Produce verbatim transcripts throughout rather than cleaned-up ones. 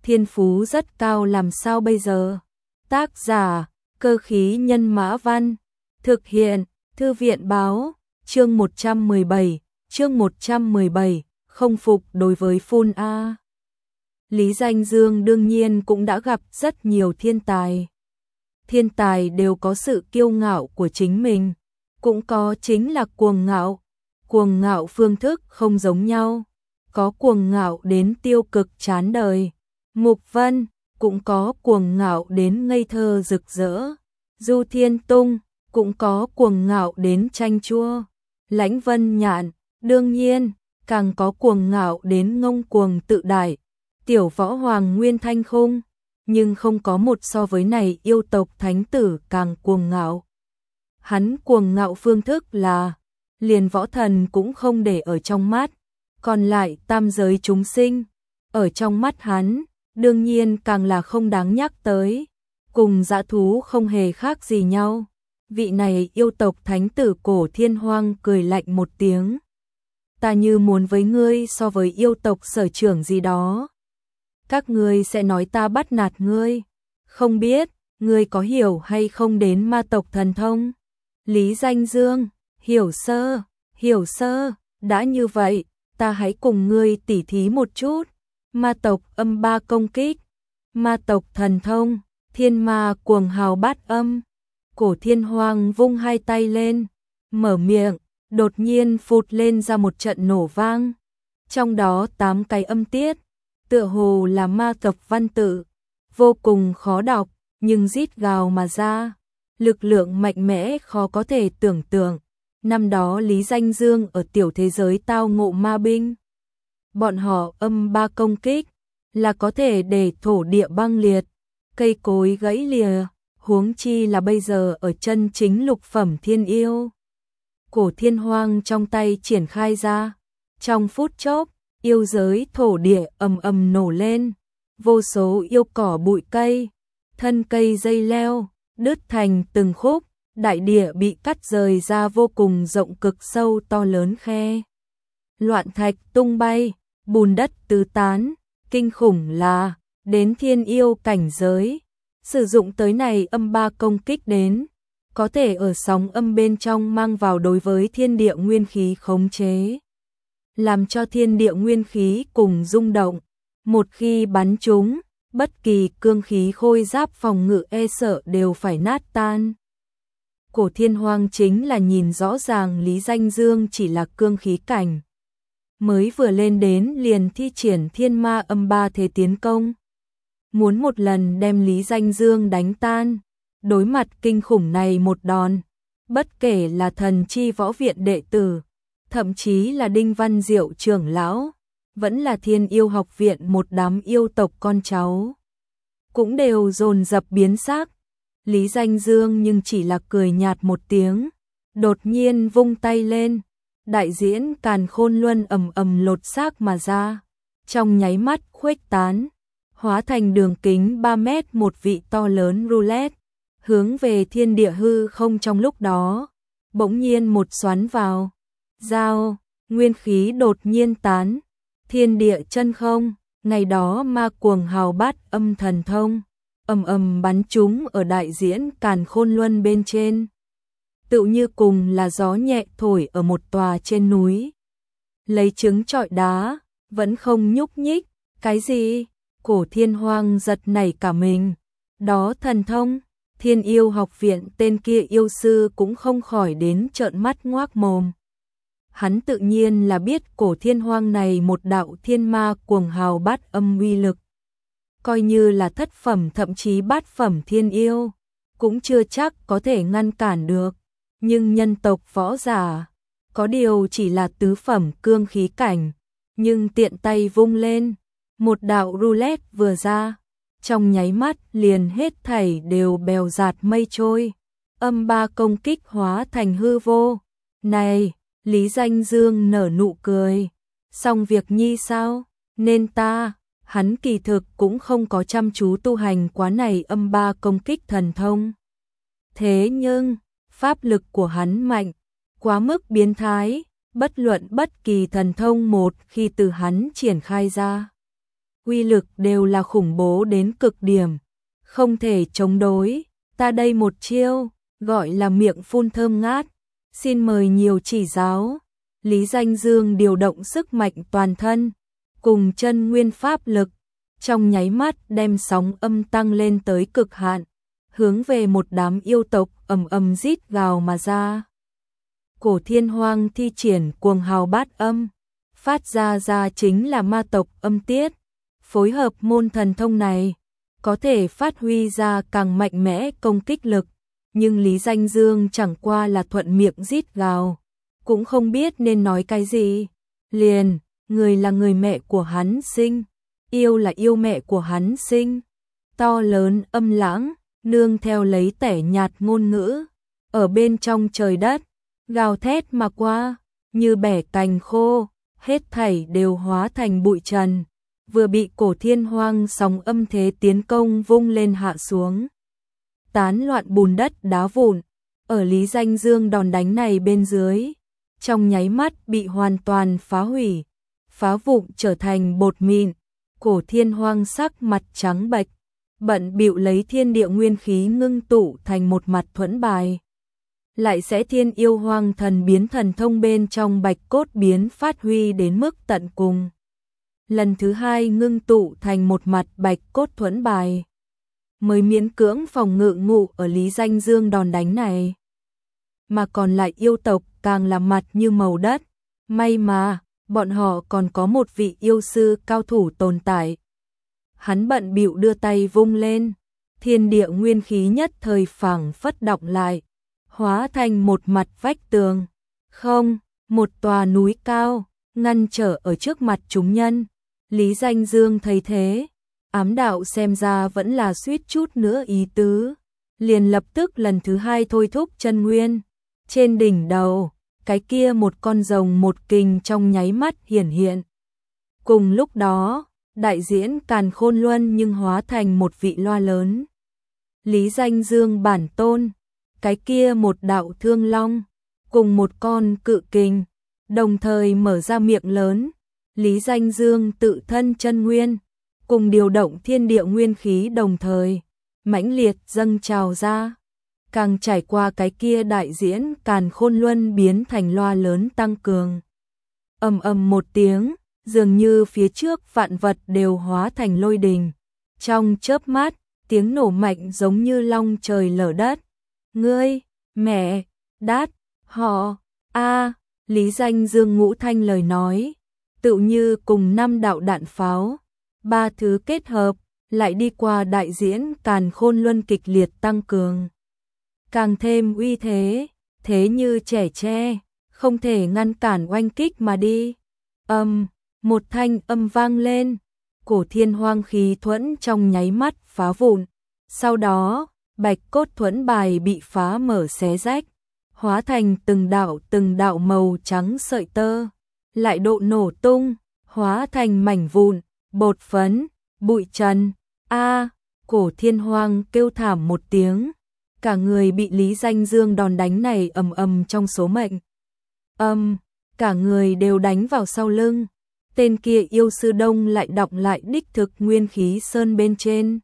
thiên phú rất cao làm sao bây giờ? Tác giả, Cơ khí nhân mã văn, thực hiện, Thư viện báo, chương một trăm mười bảy, chương một trăm mười bảy, không phục đối với Phun A. Lý Danh Dương đương nhiên cũng đã gặp rất nhiều thiên tài. Thiên tài đều có sự kiêu ngạo của chính mình, cũng có chính là cuồng ngạo. Cuồng ngạo phương thức không giống nhau, có cuồng ngạo đến tiêu cực chán đời. Mục Vân cũng có cuồng ngạo đến ngây thơ rực rỡ. Du Thiên Tung cũng có cuồng ngạo đến chanh chua. Lãnh Vân Nhạn đương nhiên càng có cuồng ngạo đến ngông cuồng tự đại. Tiểu Võ Hoàng Nguyên Thanh Khung, nhưng không có một so với này yêu tộc thánh tử càng cuồng ngạo. Hắn cuồng ngạo phương thức là liền võ thần cũng không để ở trong mắt, còn lại tam giới chúng sinh, ở trong mắt hắn, đương nhiên càng là không đáng nhắc tới, cùng dã thú không hề khác gì nhau. Vị này yêu tộc thánh tử Cổ Thiên Hoang cười lạnh một tiếng. Ta như muốn với ngươi so với yêu tộc sở trưởng gì đó. Các ngươi sẽ nói ta bắt nạt ngươi, không biết, ngươi có hiểu hay không đến ma tộc thần thông? Lý Danh Dương, hiểu sơ, hiểu sơ, đã như vậy, ta hãy cùng ngươi tỉ thí một chút. Ma tộc âm ba công kích, ma tộc thần thông, thiên ma cuồng hào bát âm. Cổ Thiên Hoang vung hai tay lên, mở miệng, đột nhiên phụt lên ra một trận nổ vang. Trong đó tám cái âm tiết, tựa hồ là ma tộc văn tự, vô cùng khó đọc, nhưng rít gào mà ra. Lực lượng mạnh mẽ khó có thể tưởng tượng. Năm đó Lý Danh Dương ở tiểu thế giới tao ngộ ma binh. Bọn họ âm ba công kích, là có thể để thổ địa băng liệt, cây cối gãy lìa, huống chi là bây giờ ở chân chính lục phẩm thiên yêu. Cổ Thiên Hoang trong tay triển khai ra, trong phút chốc, yêu giới thổ địa ầm ầm nổ lên, vô số yêu cỏ bụi cây, thân cây dây leo, đứt thành từng khúc, đại địa bị cắt rời ra vô cùng rộng cực sâu to lớn khe. Loạn thạch tung bay, bùn đất tứ tán, kinh khủng là, đến thiên yêu cảnh giới, sử dụng tới này âm ba công kích đến, có thể ở sóng âm bên trong mang vào đối với thiên địa nguyên khí khống chế, làm cho thiên địa nguyên khí cùng rung động, một khi bắn trúng, bất kỳ cương khí khôi giáp phòng ngự e sợ đều phải nát tan. Cổ Thiên Hoang chính là nhìn rõ ràng Lý Danh Dương chỉ là cương khí cảnh, mới vừa lên đến liền thi triển thiên ma âm ba thế tiến công, muốn một lần đem Lý Danh Dương đánh tan. Đối mặt kinh khủng này một đòn, bất kể là thần chi võ viện đệ tử, thậm chí là Đinh Văn Diệu trưởng lão, vẫn là Thiên Yêu học viện một đám yêu tộc con cháu, cũng đều dồn dập biến sắc. Lý Danh Dương nhưng chỉ là cười nhạt một tiếng, đột nhiên vung tay lên, đại diễn Càn Khôn Luân ầm ầm lột xác mà ra, trong nháy mắt khuếch tán, hóa thành đường kính ba mét một vị to lớn roulette, hướng về thiên địa hư không. Trong lúc đó, bỗng nhiên một xoắn vào, giao, nguyên khí đột nhiên tán, thiên địa chân không, ngày đó ma cuồng hào bát âm thần thông, ầm ầm bắn chúng ở đại diễn Càn Khôn Luân bên trên. Tựu như cùng là gió nhẹ thổi ở một tòa trên núi. Lấy trứng trọi đá, vẫn không nhúc nhích, cái gì? Cổ Thiên Hoang giật nảy cả mình. Đó thần thông, Thiên Yêu học viện tên kia yêu sư cũng không khỏi đến trợn mắt ngoác mồm. Hắn tự nhiên là biết Cổ Thiên Hoang này một đạo thiên ma cuồng hào bát âm uy lực. Coi như là thất phẩm thậm chí bát phẩm thiên yêu, cũng chưa chắc có thể ngăn cản được. Nhưng nhân tộc võ giả, có điều chỉ là tứ phẩm cương khí cảnh, nhưng tiện tay vung lên, một đạo roulette vừa ra, trong nháy mắt liền hết thảy đều bèo dạt mây trôi, âm ba công kích hóa thành hư vô. Này, Lý Danh Dương nở nụ cười, xong việc nhi sao, nên ta, hắn kỳ thực cũng không có chăm chú tu hành quá này âm ba công kích thần thông. Thế nhưng, pháp lực của hắn mạnh, quá mức biến thái, bất luận bất kỳ thần thông một khi từ hắn triển khai ra, uy lực đều là khủng bố đến cực điểm, không thể chống đối. Ta đây một chiêu, gọi là miệng phun thơm ngát, xin mời nhiều chỉ giáo. Lý Danh Dương điều động sức mạnh toàn thân, cùng chân nguyên pháp lực, trong nháy mắt đem sóng âm tăng lên tới cực hạn, hướng về một đám yêu tộc ầm ầm rít gào mà ra. Cổ Thiên Hoang thi triển cuồng hào bát âm, phát ra ra chính là ma tộc âm tiết, phối hợp môn thần thông này, có thể phát huy ra càng mạnh mẽ công kích lực, nhưng Lý Danh Dương chẳng qua là thuận miệng rít gào, cũng không biết nên nói cái gì. Liền, người là người mẹ của hắn sinh, yêu là yêu mẹ của hắn sinh, to lớn âm lãng, nương theo lấy tẻ nhạt ngôn ngữ, ở bên trong trời đất, gào thét mà qua, như bẻ cành khô, hết thảy đều hóa thành bụi trần, vừa bị Cổ Thiên Hoang sóng âm thế tiến công vung lên hạ xuống. Tán loạn bùn đất đá vụn, ở Lý Danh Dương đòn đánh này bên dưới, trong nháy mắt bị hoàn toàn phá hủy, phá vụn trở thành bột mịn. Cổ Thiên Hoang sắc mặt trắng bệch, bận bịu lấy thiên địa nguyên khí ngưng tụ thành một mặt thuẫn bài. Lại sẽ thiên yêu hoang thần biến thần thông bên trong bạch cốt biến phát huy đến mức tận cùng. Lần thứ hai ngưng tụ thành một mặt bạch cốt thuẫn bài, mới miễn cưỡng phòng ngự ngụ ở Lý Danh Dương đòn đánh này. Mà còn lại yêu tộc càng là mặt như màu đất, may mà bọn họ còn có một vị yêu sư cao thủ tồn tại. Hắn bận bịu đưa tay vung lên, thiên địa nguyên khí nhất thời phảng phất động lại, hóa thành một mặt vách tường, không, một tòa núi cao, ngăn trở ở trước mặt chúng nhân. Lý Danh Dương thấy thế, ám đạo xem ra vẫn là suýt chút nữa ý tứ, liền lập tức lần thứ hai thôi thúc chân nguyên. Trên đỉnh đầu, cái kia một con rồng một kình trong nháy mắt hiển hiện. Cùng lúc đó, đại diễn Càn Khôn Luân nhưng hóa thành một vị loa lớn. Lý Danh Dương bản tôn, cái kia một đạo thương long, cùng một con cự kình, đồng thời mở ra miệng lớn. Lý Danh Dương tự thân chân nguyên, cùng điều động thiên địa nguyên khí đồng thời, mãnh liệt dâng trào ra. Càng trải qua cái kia đại diễn Càn Khôn Luân biến thành loa lớn tăng cường. Ầm ầm một tiếng, dường như phía trước vạn vật đều hóa thành lôi đình. Trong chớp mắt, tiếng nổ mạnh giống như long trời lở đất. Ngươi, mẹ, đát, họ, a, Lý Danh Dương ngũ thanh lời nói, tựu như cùng năm đạo đạn pháo, ba thứ kết hợp, lại đi qua đại diễn Càn Khôn Luân kịch liệt tăng cường. Càng thêm uy thế, thế như trẻ tre, không thể ngăn cản oanh kích mà đi. Âm, một thanh âm vang lên, Cổ Thiên Hoang khí thuẫn trong nháy mắt phá vụn. Sau đó, bạch cốt thuẫn bài bị phá mở xé rách, hóa thành từng đạo từng đạo màu trắng sợi tơ, lại độ nổ tung, hóa thành mảnh vụn, bột phấn, bụi trần. A, Cổ Thiên Hoang kêu thảm một tiếng, cả người bị Lý Danh Dương đòn đánh này ầm ầm trong số mệnh. Âm, cả người đều đánh vào sau lưng. Tên kia yêu sư đông lại đọc lại đích thực nguyên khí sơn bên trên.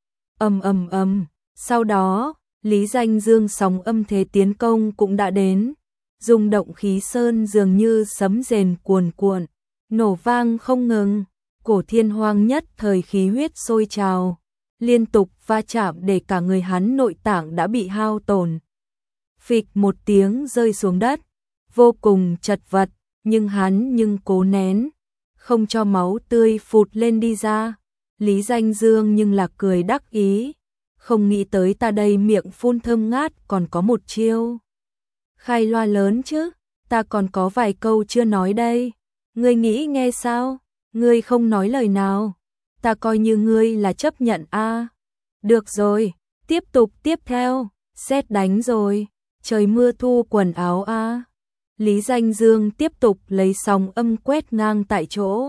Ầm ầm ầm, sau đó, Lý Danh Dương sóng âm thế tiến công cũng đã đến, rung động khí sơn dường như sấm rền cuồn cuộn, nổ vang không ngừng. Cổ Thiên Hoang nhất thời khí huyết sôi trào, liên tục va chạm để cả người hắn nội tạng đã bị hao tổn. Phịch một tiếng rơi xuống đất, vô cùng chật vật, nhưng hắn nhưng cố nén, không cho máu tươi phụt lên đi ra. Lý Danh Dương nhưng là cười đắc ý, không nghĩ tới ta đây miệng phun thơm ngát còn có một chiêu. Khai loa lớn chứ, ta còn có vài câu chưa nói đây. Ngươi nghĩ nghe sao? Ngươi không nói lời nào, ta coi như ngươi là chấp nhận a. À. Được rồi, tiếp tục tiếp theo, sét đánh rồi, trời mưa thu quần áo a. À. Lý Danh Dương tiếp tục lấy sóng âm quét ngang tại chỗ.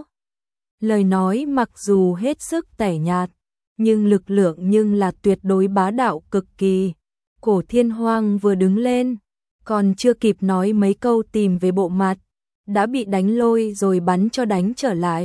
Lời nói mặc dù hết sức tẻ nhạt, nhưng lực lượng nhưng là tuyệt đối bá đạo cực kỳ. Cổ Thiên Hoang vừa đứng lên, còn chưa kịp nói mấy câu tìm về bộ mặt, đã bị đánh lôi rồi bắn cho đánh trở lại.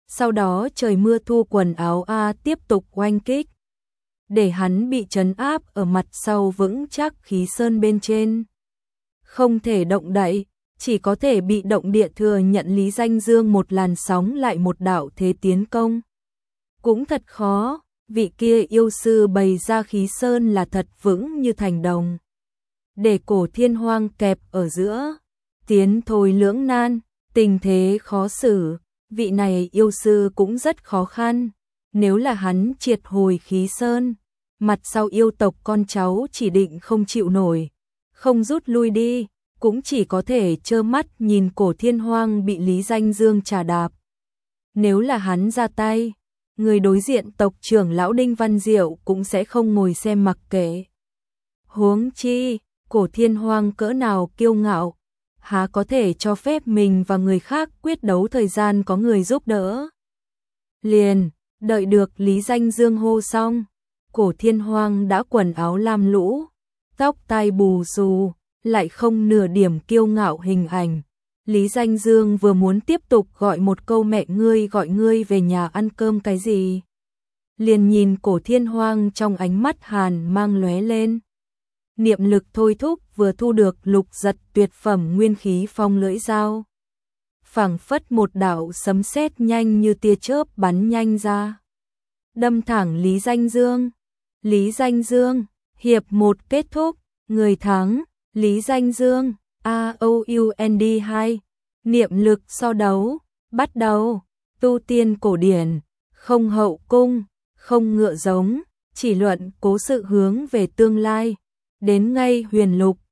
Sau đó trời mưa thu quần áo A tiếp tục oanh kích, để hắn bị trấn áp ở mặt sau vững chắc khí sơn bên trên. Không thể động đậy, chỉ có thể bị động địa thừa nhận Lý Danh Dương một làn sóng lại một đạo thế tiến công. Cũng thật khó, vị kia yêu sư bày ra khí sơn là thật vững như thành đồng. Để Cổ Thiên Hoang kẹp ở giữa, tiến thôi lưỡng nan, tình thế khó xử, vị này yêu sư cũng rất khó khăn. Nếu là hắn triệt hồi khí sơn, mặt sau yêu tộc con cháu chỉ định không chịu nổi, không rút lui đi, cũng chỉ có thể trơ mắt nhìn Cổ Thiên Hoang bị Lý Danh Dương trà đạp. Nếu là hắn ra tay, người đối diện tộc trưởng lão Đinh Văn Diệu cũng sẽ không ngồi xem mặc kệ. Huống chi, Cổ Thiên Hoang cỡ nào kiêu ngạo, há có thể cho phép mình và người khác quyết đấu thời gian có người giúp đỡ. Liền, đợi được Lý Danh Dương hô xong, Cổ Thiên Hoang đã quần áo lam lũ, tóc tai bù xù, lại không nửa điểm kiêu ngạo hình ảnh. Lý Danh Dương vừa muốn tiếp tục gọi một câu mẹ ngươi gọi ngươi về nhà ăn cơm cái gì. Liền nhìn Cổ Thiên Hoang trong ánh mắt hàn mang lóe lên. Niệm lực thôi thúc vừa thu được lục giật tuyệt phẩm nguyên khí phong lưỡi dao. Phảng phất một đạo sấm sét nhanh như tia chớp bắn nhanh ra. Đâm thẳng Lý Danh Dương. Lý Danh Dương, hiệp một kết thúc, người thắng, Lý Danh Dương, A O U N D hai, niệm lực so đấu, bắt đầu, tu tiên cổ điển, không hậu cung, không ngựa giống, chỉ luận cố sự hướng về tương lai, đến ngay huyền lục,